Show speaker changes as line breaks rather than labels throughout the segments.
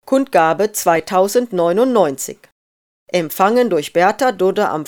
Kundgabe 2099. Empfangen durch Bertha Dudde am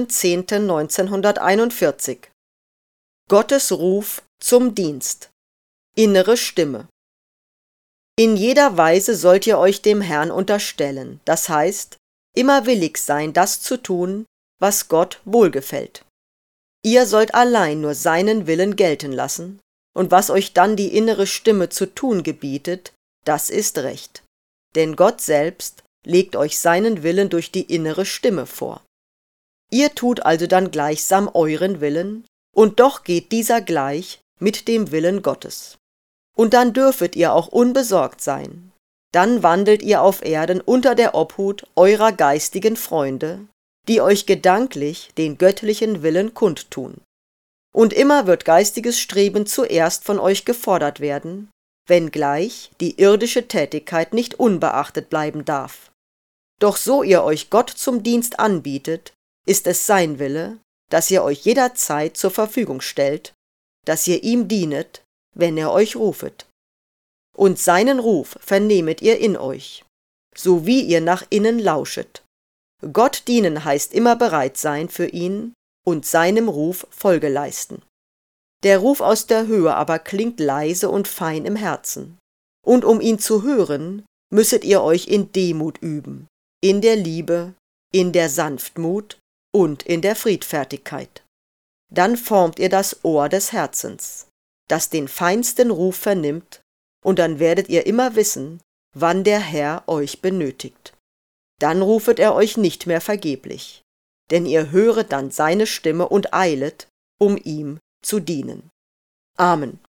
5.10.1941. Gottes Ruf zum Dienst. Innere Stimme. In jeder Weise sollt ihr euch dem Herrn unterstellen, das heißt, immer willig sein, das zu tun, was Gott wohlgefällt. Ihr sollt allein nur seinen Willen gelten lassen, und was euch dann die innere Stimme zu tun gebietet, das ist recht. Denn Gott selbst legt euch seinen Willen durch die innere Stimme vor. Ihr tut also dann gleichsam euren Willen, und doch geht dieser gleich mit dem Willen Gottes. Und dann dürfet ihr auch unbesorgt sein. Dann wandelt ihr auf Erden unter der Obhut eurer geistigen Freunde, die euch gedanklich den göttlichen Willen kundtun. Und immer wird geistiges Streben zuerst von euch gefordert werden, wenngleich die irdische Tätigkeit nicht unbeachtet bleiben darf. Doch so ihr euch Gott zum Dienst anbietet, ist es sein Wille, dass ihr euch jederzeit zur Verfügung stellt, dass ihr ihm dienet, wenn er euch rufet. Und seinen Ruf vernehmet ihr in euch, so wie ihr nach innen lauschet. Gott dienen heißt immer bereit sein für ihn und seinem Ruf Folge leisten. Der Ruf aus der Höhe aber klingt leise und fein im Herzen. Und um ihn zu hören, müsset ihr euch in Demut üben, in der Liebe, in der Sanftmut und in der Friedfertigkeit. Dann formt ihr das Ohr des Herzens, das den feinsten Ruf vernimmt, und dann werdet ihr immer wissen, wann der Herr euch benötigt. Dann rufet er euch nicht mehr vergeblich, denn ihr höret dann seine Stimme und eilet, um ihm zu dienen. Amen.